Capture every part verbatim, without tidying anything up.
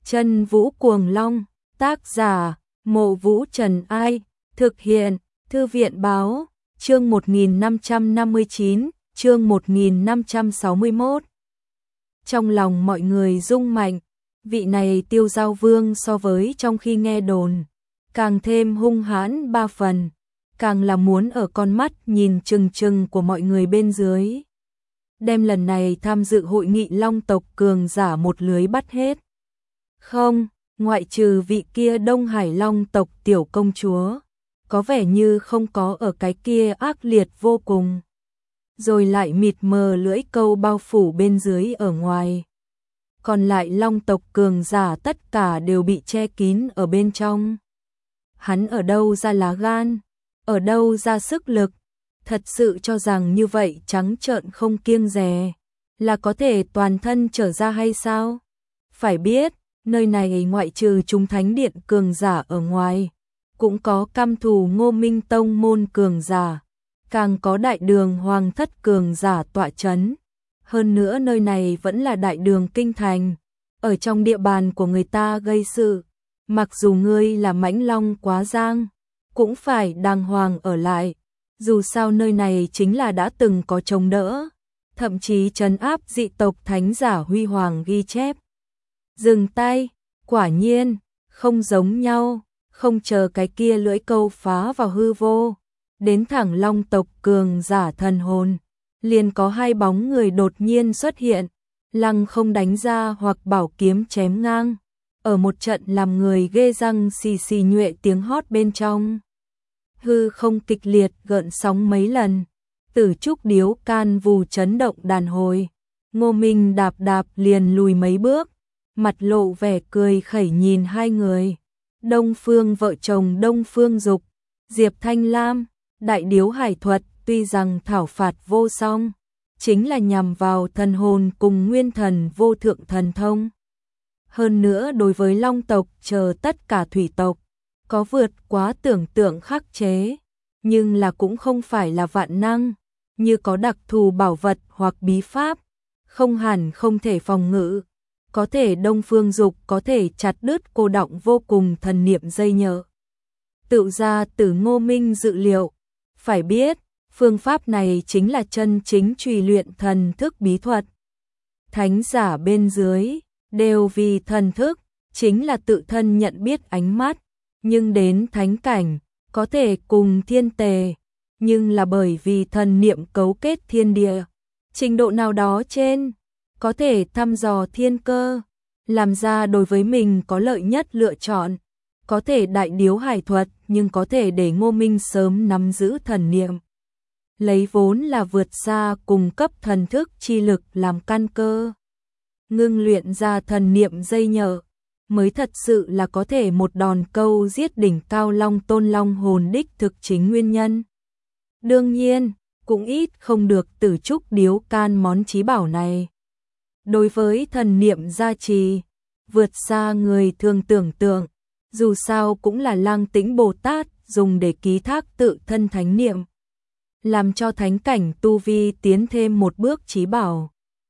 Chân Vũ Cuồng Long, tác giả, Mộ Vũ Trần Ai, thực hiện, Thư viện Báo, chương một nghìn năm trăm năm mươi chín, chương một nghìn năm trăm sáu mươi mốt. Trong lòng mọi người rung mạnh, vị này Tiêu Giao Vương so với trong khi nghe đồn, càng thêm hung hãn ba phần, càng là muốn ở con mắt nhìn chừng chừng của mọi người bên dưới. Đem lần này tham dự hội nghị Long tộc cường giả một lưới bắt hết. Không, ngoại trừ vị kia Đông Hải Long tộc tiểu công chúa, có vẻ như không có ở cái kia ác liệt vô cùng. Rồi lại mịt mờ lưỡi câu bao phủ bên dưới ở ngoài. Còn lại Long tộc cường giả tất cả đều bị che kín ở bên trong. Hắn ở đâu ra lá gan, ở đâu ra sức lực, thật sự cho rằng như vậy trắng trợn không kiêng dè, là có thể toàn thân trở ra hay sao? Phải biết, nơi này ngoại trừ chúng thánh điện cường giả ở ngoài, cũng có cam thù Ngô Minh Tông môn cường giả, càng có đại đường hoàng thất cường giả tọa chấn. Hơn nữa nơi này vẫn là đại đường kinh thành, ở trong địa bàn của người ta gây sự, mặc dù ngươi là mãnh long quá giang, cũng phải đàng hoàng ở lại, dù sao nơi này chính là đã từng có chống đỡ, thậm chí trấn áp dị tộc thánh giả huy hoàng ghi chép. Dừng tay, quả nhiên, không giống nhau, không chờ cái kia lưỡi câu phá vào hư vô, đến thẳng Long tộc cường giả thần hồn, liền có hai bóng người đột nhiên xuất hiện, lăng không đánh ra hoặc bảo kiếm chém ngang, ở một trận làm người ghê răng xì xì nhuệ tiếng hót bên trong. Hư không kịch liệt gợn sóng mấy lần, Tử Trúc điếu can vù chấn động đàn hồi, Ngô Minh đạp đạp liền lùi mấy bước, mặt lộ vẻ cười khẩy nhìn hai người. Đông Phương vợ chồng Đông Phương Dục, Diệp Thanh Lam, đại điếu hải thuật tuy rằng thảo phạt vô song, chính là nhằm vào thần hồn cùng nguyên thần vô thượng thần thông. Hơn nữa đối với Long tộc chờ tất cả thủy tộc, có vượt quá tưởng tượng khắc chế, nhưng là cũng không phải là vạn năng, như có đặc thù bảo vật hoặc bí pháp, không hẳn không thể phòng ngự. Có thể Đông Phương Dục có thể chặt đứt cô đọng vô cùng thần niệm dây nhợ. Tự ra từ Ngô Minh dự liệu, phải biết, phương pháp này chính là chân chính trùy luyện thần thức bí thuật. Thánh giả bên dưới, đều vì thần thức, chính là tự thân nhận biết ánh mắt, nhưng đến thánh cảnh, có thể cùng thiên tề, nhưng là bởi vì thần niệm cấu kết thiên địa, trình độ nào đó trên, có thể thăm dò thiên cơ, làm ra đối với mình có lợi nhất lựa chọn, có thể đại điếu hải thuật nhưng có thể để Ngô Minh sớm nắm giữ thần niệm. Lấy vốn là vượt xa cùng cấp thần thức chi lực làm căn cơ. Ngưng luyện ra thần niệm dây nhợ, mới thật sự là có thể một đòn câu giết đỉnh cao long tôn long hồn đích thực chính nguyên nhân. Đương nhiên, cũng ít không được Tử Trúc điếu can món chí bảo này. Đối với thần niệm gia trì, vượt xa người thường tưởng tượng, dù sao cũng là Lang Tĩnh Bồ Tát dùng để ký thác tự thân thánh niệm, làm cho thánh cảnh tu vi tiến thêm một bước chí bảo.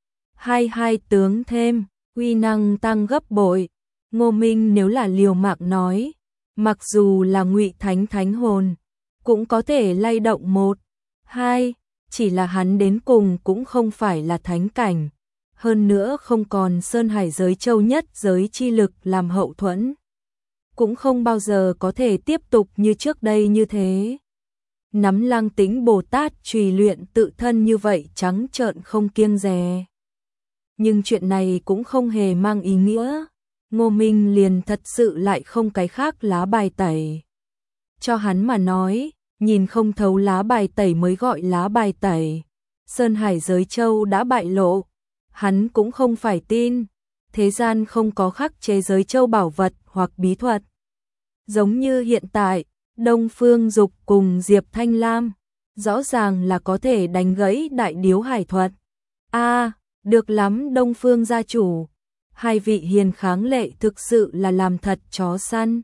Hai hai tướng thêm, uy năng tăng gấp bội. Ngô Minh nếu là liều mạng nói, mặc dù là ngụy thánh thánh hồn, cũng có thể lay động một, hai, chỉ là hắn đến cùng cũng không phải là thánh cảnh. Hơn nữa không còn Sơn Hải giới châu nhất giới chi lực làm hậu thuẫn, cũng không bao giờ có thể tiếp tục như trước đây như thế. Nắm Lang Tĩnh Bồ Tát trùy luyện tự thân như vậy trắng trợn không kiêng dè. Nhưng chuyện này cũng không hề mang ý nghĩa, Ngô Minh liền thật sự lại không cái khác lá bài tẩy. Cho hắn mà nói, nhìn không thấu lá bài tẩy mới gọi lá bài tẩy. Sơn Hải giới châu đã bại lộ, hắn cũng không phải tin, thế gian không có khắc chế giới châu bảo vật hoặc bí thuật. Giống như hiện tại, Đông Phương Dục cùng Diệp Thanh Lam, rõ ràng là có thể đánh gãy đại điếu hải thuật. A, à, được lắm Đông Phương gia chủ, hai vị hiền kháng lệ thực sự là làm thật chó săn.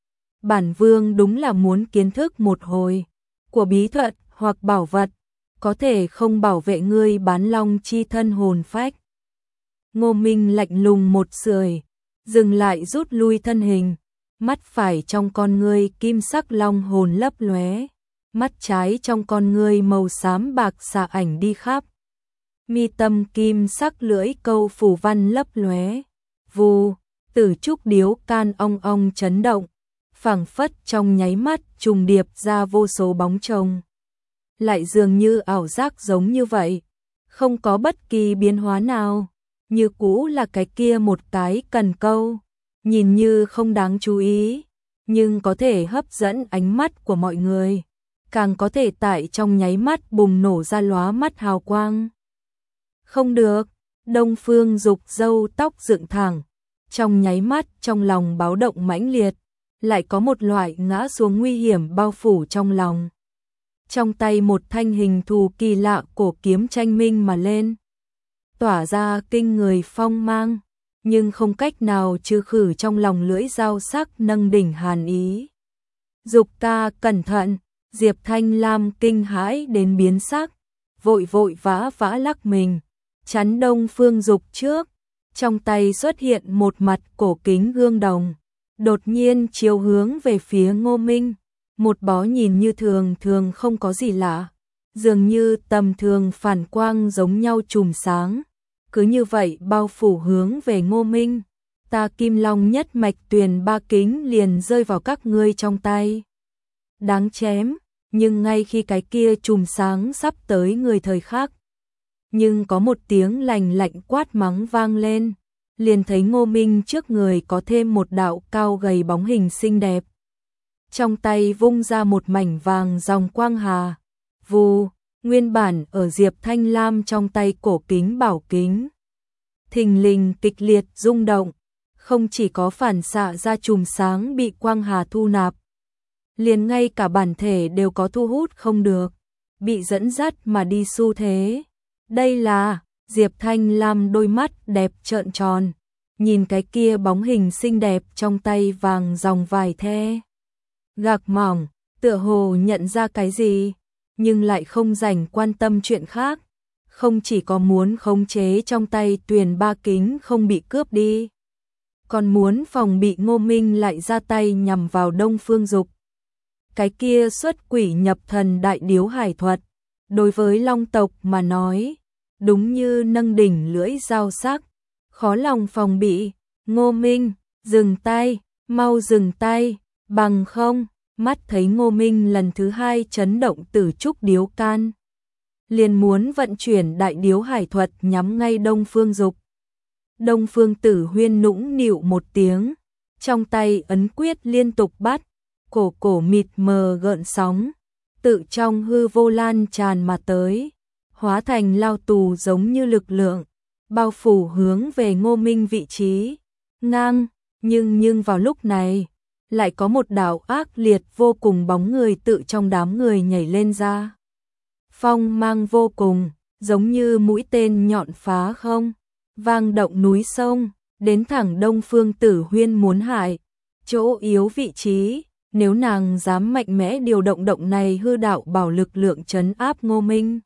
Bản vương đúng là muốn kiến thức một hồi, của bí thuật hoặc bảo vật, có thể không bảo vệ ngươi bán long chi thân hồn phách. Ngô Minh lạnh lùng một sưởi, dừng lại rút lui thân hình, mắt phải trong con ngươi kim sắc long hồn lấp lóe, mắt trái trong con ngươi màu xám bạc xạ ảnh đi khắp. Mi tâm kim sắc lưỡi câu phù văn lấp lóe, vù, Tử trúc điếu can ong ong chấn động, phảng phất trong nháy mắt trùng điệp ra vô số bóng chồng. Lại dường như ảo giác giống như vậy, không có bất kỳ biến hóa nào, như cũ là cái kia một cái cần câu, nhìn như không đáng chú ý, nhưng có thể hấp dẫn ánh mắt của mọi người, càng có thể tại trong nháy mắt bùng nổ ra lóa mắt hào quang. Không được, Đông Phương Dục râu tóc dựng thẳng, trong nháy mắt trong lòng báo động mãnh liệt, lại có một loại ngã xuống nguy hiểm bao phủ trong lòng. Trong tay một thanh hình thù kỳ lạ cổ kiếm tranh minh mà lên, tỏa ra kinh người phong mang, nhưng không cách nào trừ khử trong lòng lưỡi dao sắc nâng đỉnh hàn ý. Dục ta cẩn thận, Diệp Thanh Lam kinh hãi đến biến sắc, vội vội vã vã lắc mình, chắn Đông Phương Dục trước, trong tay xuất hiện một mặt cổ kính gương đồng, đột nhiên chiếu hướng về phía Ngô Minh, một bó nhìn như thường thường không có gì lạ, dường như tầm thường phản quang giống nhau chùm sáng, cứ như vậy bao phủ hướng về Ngô Minh, ta Kim Long nhất mạch tuyền ba kính liền rơi vào các ngươi trong tay. Đáng chém, nhưng ngay khi cái kia chùm sáng sắp tới người thời khắc, nhưng có một tiếng lành lạnh quát mắng vang lên, liền thấy Ngô Minh trước người có thêm một đạo cao gầy bóng hình xinh đẹp. Trong tay vung ra một mảnh vàng dòng quang hà, vù, nguyên bản ở Diệp Thanh Lam trong tay cổ kính bảo kính. Thình lình kịch liệt rung động, không chỉ có phản xạ ra chùm sáng bị quang hà thu nạp, liền ngay cả bản thể đều có thu hút không được, bị dẫn dắt mà đi xu thế. Đây là, Diệp Thanh Lam đôi mắt đẹp trợn tròn, nhìn cái kia bóng hình xinh đẹp trong tay vàng dòng vải the. Gạc mỏng, tựa hồ nhận ra cái gì, nhưng lại không rảnh quan tâm chuyện khác, không chỉ có muốn khống chế trong tay tuyền ba kính không bị cướp đi, còn muốn phòng bị Ngô Minh lại ra tay nhằm vào Đông Phương Dục. Cái kia xuất quỷ nhập thần đại điếu hải thuật, đối với Long tộc mà nói, đúng như nâng đỉnh lưỡi dao sắc, khó lòng phòng bị. Ngô Minh, dừng tay, mau dừng tay, bằng không. Mắt thấy Ngô Minh lần thứ hai chấn động Tử trúc điếu can, liền muốn vận chuyển đại điếu hải thuật nhắm ngay Đông Phương Dục. Đông Phương Tử Huyên nũng nịu một tiếng, trong tay ấn quyết liên tục bắt, cổ cổ mịt mờ gợn sóng, tự trong hư vô lan tràn mà tới, hóa thành lao tù giống như lực lượng, bao phủ hướng về Ngô Minh vị trí. Ngang, nhưng nhưng vào lúc này, lại có một đạo ác liệt vô cùng bóng người tự trong đám người nhảy lên ra. Phong mang vô cùng, giống như mũi tên nhọn phá không, vang động núi sông, đến thẳng Đông Phương Tử Huyên muốn hại, chỗ yếu vị trí, nếu nàng dám mạnh mẽ điều động động này hư đạo bảo lực lượng trấn áp Ngô Minh.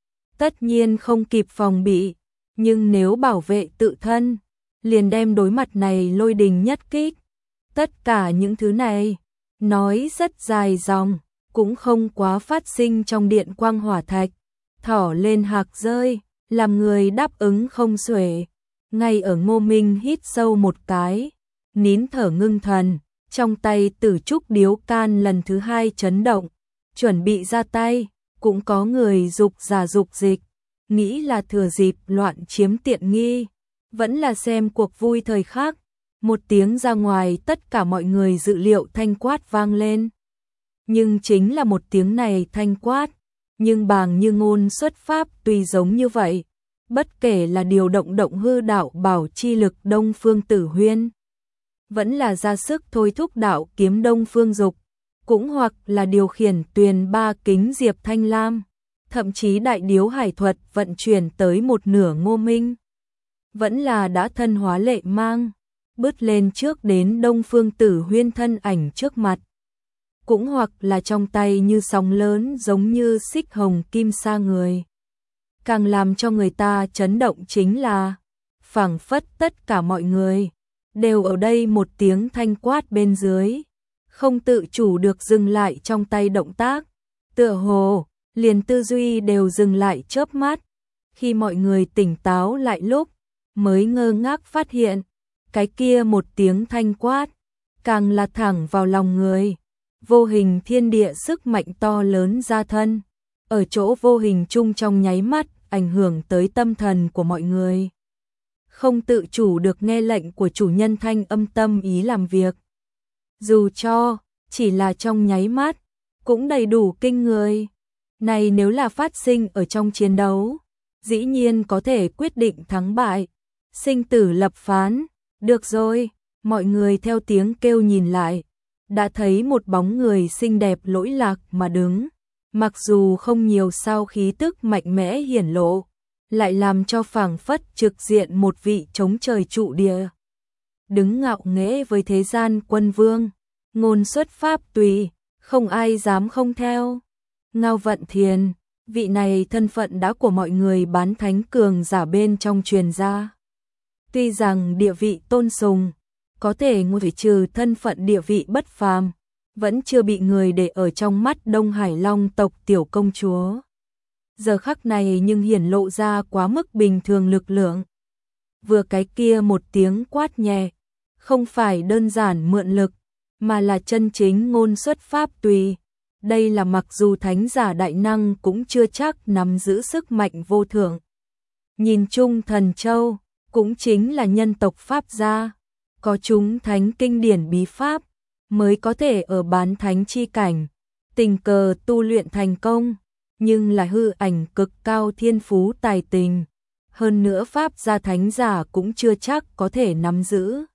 Tất nhiên không kịp phòng bị, nhưng nếu bảo vệ tự thân, liền đem đối mặt này lôi đình nhất kích. Tất cả những thứ này, nói rất dài dòng, cũng không quá phát sinh trong điện quang hỏa thạch, thỏ lên hạc rơi, làm người đáp ứng không xuể. Ngay ở Ngô Minh hít sâu một cái, nín thở ngưng thần, trong tay Tử trúc điếu can lần thứ hai chấn động, chuẩn bị ra tay, cũng có người dục giả dục dịch, nghĩ là thừa dịp loạn chiếm tiện nghi, vẫn là xem cuộc vui thời khắc. Một tiếng ra ngoài tất cả mọi người dự liệu thanh quát vang lên. Nhưng chính là một tiếng này thanh quát, nhưng bàng như ngôn xuất pháp tùy giống như vậy, bất kể là điều động động hư đạo bảo chi lực Đông Phương Tử Huyên, vẫn là ra sức thôi thúc đạo kiếm Đông Phương Dục, cũng hoặc là điều khiển tuyền ba kính Diệp Thanh Lam, thậm chí đại điếu hải thuật vận chuyển tới một nửa Ngô Minh, vẫn là đã thân hóa lệ mang, bứt lên trước đến Đông Phương Tử Huyên thân ảnh trước mặt, cũng hoặc là trong tay như sóng lớn giống như xích hồng kim sa người. Càng làm cho người ta chấn động chính là, phảng phất tất cả mọi người đều ở đây một tiếng thanh quát bên dưới, không tự chủ được dừng lại trong tay động tác, tựa hồ, liền tư duy đều dừng lại chớp mắt, khi mọi người tỉnh táo lại lúc, mới ngơ ngác phát hiện, cái kia một tiếng thanh quát, càng là thẳng vào lòng người, vô hình thiên địa sức mạnh to lớn ra thân, ở chỗ vô hình chung trong nháy mắt, ảnh hưởng tới tâm thần của mọi người. Không tự chủ được nghe lệnh của chủ nhân thanh âm tâm ý làm việc. Dù cho, chỉ là trong nháy mắt, cũng đầy đủ kinh người. Này nếu là phát sinh ở trong chiến đấu, dĩ nhiên có thể quyết định thắng bại, sinh tử lập phán. Được rồi, mọi người theo tiếng kêu nhìn lại, đã thấy một bóng người xinh đẹp lỗi lạc mà đứng, mặc dù không nhiều sao khí tức mạnh mẽ hiển lộ, lại làm cho phảng phất trực diện một vị chống trời trụ địa. Đứng ngạo nghễ với thế gian quân vương, ngôn xuất pháp tùy, không ai dám không theo. Ngao Vận Thiền, vị này thân phận đã của mọi người bán thánh cường giả bên trong truyền ra. Tuy rằng địa vị tôn sùng, có thể ngoại trừ thân phận địa vị bất phàm, vẫn chưa bị người để ở trong mắt Đông Hải Long tộc tiểu công chúa. Giờ khắc này nhưng hiển lộ ra quá mức bình thường lực lượng. Vừa cái kia một tiếng quát nhẹ, không phải đơn giản mượn lực, mà là chân chính ngôn xuất pháp tùy. Đây là mặc dù thánh giả đại năng cũng chưa chắc nắm giữ sức mạnh vô thượng. Nhìn chung Thần Châu, cũng chính là nhân tộc Pháp gia, có chúng thánh kinh điển bí pháp, mới có thể ở bán thánh chi cảnh, tình cờ tu luyện thành công, nhưng là hư ảnh cực cao thiên phú tài tình. Hơn nữa Pháp gia thánh giả cũng chưa chắc có thể nắm giữ.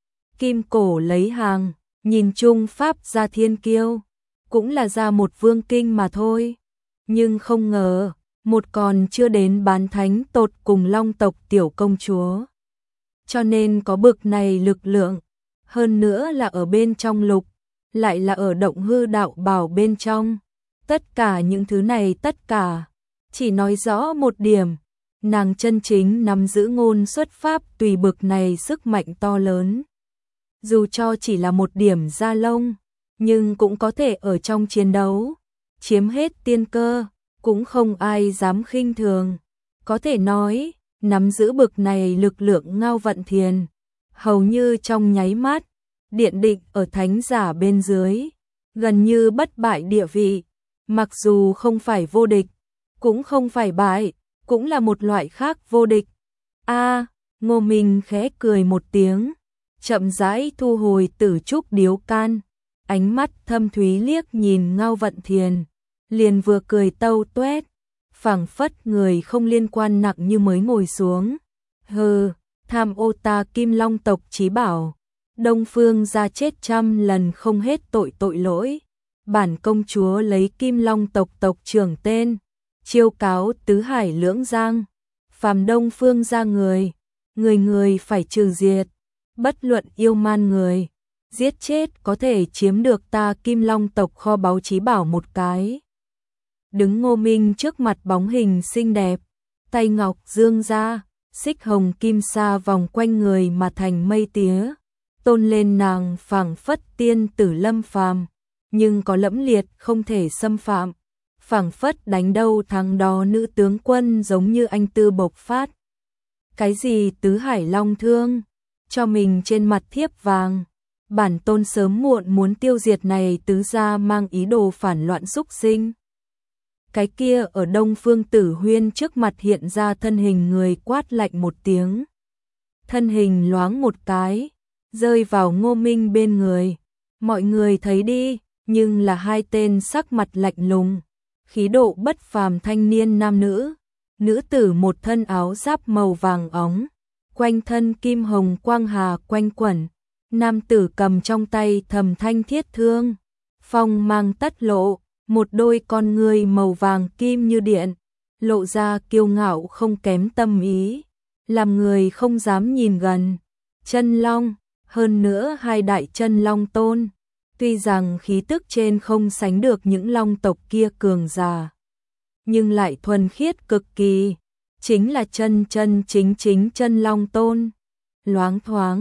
Kim cổ lấy hàng, nhìn chung Pháp gia thiên kiêu, cũng là ra một vương kinh mà thôi. Nhưng không ngờ, một còn chưa đến bán thánh tột cùng Long tộc tiểu công chúa. Cho nên có bực này lực lượng, hơn nữa là ở bên trong lục, lại là ở động hư đạo bảo bên trong. Tất cả những thứ này tất cả, chỉ nói rõ một điểm, nàng chân chính nắm giữ ngôn xuất pháp tùy bực này sức mạnh to lớn. Dù cho chỉ là một điểm da lông, nhưng cũng có thể ở trong chiến đấu, chiếm hết tiên cơ, cũng không ai dám khinh thường. Có thể nói, nắm giữ bực này lực lượng Ngao Vận Thiền, hầu như trong nháy mắt, điện định ở thánh giả bên dưới, gần như bất bại địa vị, mặc dù không phải vô địch, cũng không phải bại, cũng là một loại khác vô địch. A, Ngô Minh khẽ cười một tiếng, chậm rãi thu hồi tử trúc điếu can, ánh mắt thâm thúy liếc nhìn Ngao Vận Thiền, liền vừa cười tâu tuét, phảng phất người không liên quan nặng như mới ngồi xuống. Hừ, tham ô ta Kim Long tộc chí bảo, Đông Phương gia chết trăm lần không hết tội tội lỗi. Bản công chúa lấy Kim Long tộc tộc trưởng tên, chiêu cáo tứ hải lưỡng giang, phàm Đông Phương gia người, người người phải trừ diệt, bất luận yêu man người, giết chết có thể chiếm được ta Kim Long tộc kho báu chí bảo một cái. Đứng Ngô Minh trước mặt bóng hình xinh đẹp, tay ngọc dương ra, xích hồng kim sa vòng quanh người mà thành mây tía, tôn lên nàng phảng phất tiên tử lâm phàm, nhưng có lẫm liệt không thể xâm phạm, phảng phất đánh đâu thắng đó nữ tướng quân giống như anh tư bộc phát. Cái gì tứ hải long thương, cho mình trên mặt thiếp vàng, bản tôn sớm muộn muốn tiêu diệt này tứ gia mang ý đồ phản loạn xúc sinh. Cái kia ở Đông Phương Tử Huyên trước mặt hiện ra thân hình người quát lạnh một tiếng. Thân hình loáng một cái, rơi vào Ngô Minh bên người. Mọi người thấy đi, nhưng là hai tên sắc mặt lạnh lùng, khí độ bất phàm thanh niên nam nữ. Nữ tử một thân áo giáp màu vàng óng, quanh thân kim hồng quang hà quanh quẩn. Nam tử cầm trong tay Thầm Thanh thiết thương, phong mang tất lộ, một đôi con ngươi màu vàng kim như điện, lộ ra kiêu ngạo không kém tâm ý, làm người không dám nhìn gần. Chân long, hơn nữa hai đại chân long tôn, tuy rằng khí tức trên không sánh được những long tộc kia cường giả, nhưng lại thuần khiết cực kỳ, chính là chân chân chính chính chân long tôn. Loáng thoáng,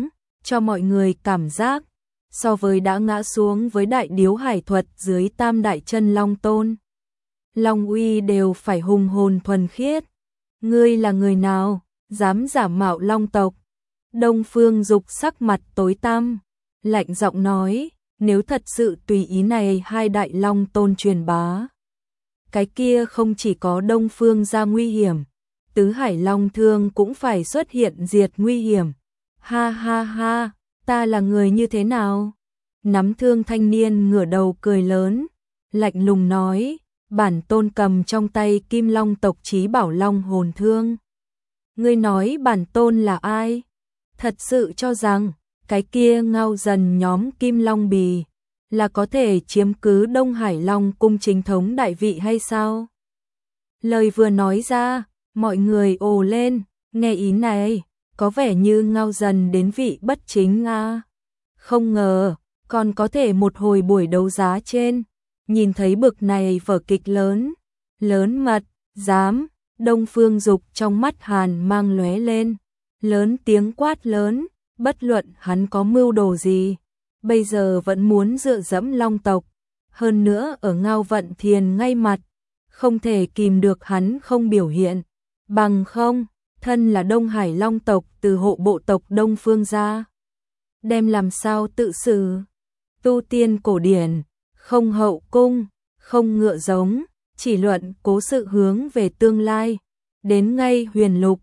cho mọi người cảm giác so với đã ngã xuống với đại điếu hải thuật dưới tam đại chân long tôn. Long uy đều phải hùng hồn thuần khiết. Ngươi là người nào, dám giả mạo long tộc? Đông Phương Dục sắc mặt tối tăm, lạnh giọng nói, nếu thật sự tùy ý này hai đại long tôn truyền bá, cái kia không chỉ có Đông Phương ra nguy hiểm, tứ hải long thương cũng phải xuất hiện diệt nguy hiểm. Ha ha ha, ta là người như thế nào? Nắm thương thanh niên ngửa đầu cười lớn, lạnh lùng nói, bản tôn cầm trong tay Kim Long tộc chí bảo long hồn thương. Ngươi nói bản tôn là ai? Thật sự cho rằng cái kia ngao dần nhóm Kim Long bì là có thể chiếm cứ Đông Hải Long cung chính thống đại vị hay sao? Lời vừa nói ra, mọi người ồ lên, nghe ý này, có vẻ như ngao dần đến vị bất chính a. Không ngờ, còn có thể một hồi buổi đấu giá trên, nhìn thấy bực này vở kịch lớn, lớn mật, dám, Đông Phương Dục trong mắt hàn mang lóe lên, lớn tiếng quát lớn, bất luận hắn có mưu đồ gì, bây giờ vẫn muốn dựa dẫm long tộc, hơn nữa ở Ngao Vận Thiền ngay mặt, không thể kìm được hắn không biểu hiện, bằng không, thân là Đông Hải Long tộc từ hộ bộ tộc Đông Phương ra, đem làm sao tự xử. Tu tiên cổ điển, không hậu cung, không ngựa giống, chỉ luận cố sự hướng về tương lai, đến ngay huyền lục,